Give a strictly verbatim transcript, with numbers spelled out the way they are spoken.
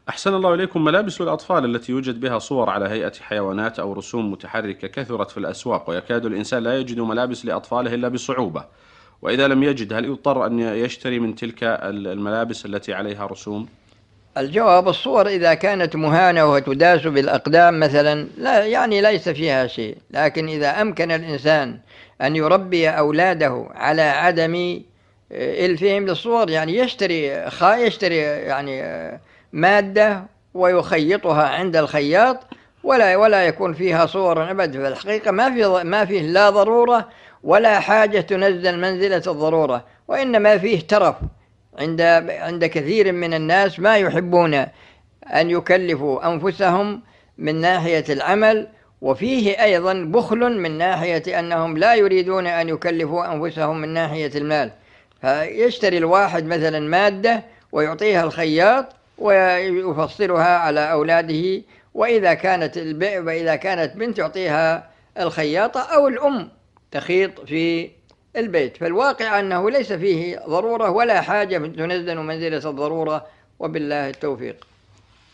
أحسن الله إليكم. ملابس الأطفال التي يوجد بها صور على هيئة حيوانات أو رسوم متحركة كثرت في الأسواق، ويكاد الإنسان لا يجد ملابس لأطفاله إلا بصعوبة، وإذا لم يجد هل يضطر أن يشتري من تلك الملابس التي عليها رسوم؟ الجواب: الصور إذا كانت مهانة وتداس بالأقدام مثلا لا يعني ليس فيها شيء، لكن إذا أمكن الإنسان أن يربي أولاده على عدم إلفهم للصور، يعني يشتري خا يشتري يعني مادة ويخيطها عند الخياط، ولا ولا يكون فيها صور أبدا. في الحقيقة ما في ما فيه لا ضرورة ولا حاجة تنزل منزلة الضرورة، وإنما فيه ترف عند عند كثير من الناس، ما يحبون أن يكلفوا أنفسهم من ناحية العمل، وفيه أيضا بخل من ناحية أنهم لا يريدون أن يكلفوا أنفسهم من ناحية المال. فيشتري الواحد مثلا مادة ويعطيها الخياط ويفصلها على أولاده، وإذا كانت الب... وإذا كانت بنت يعطيها الخياطة أو الأم تخيط في البيت. فالواقع أنه ليس فيه ضرورة ولا حاجة تنزل منزلة الضرورة، وبالله التوفيق.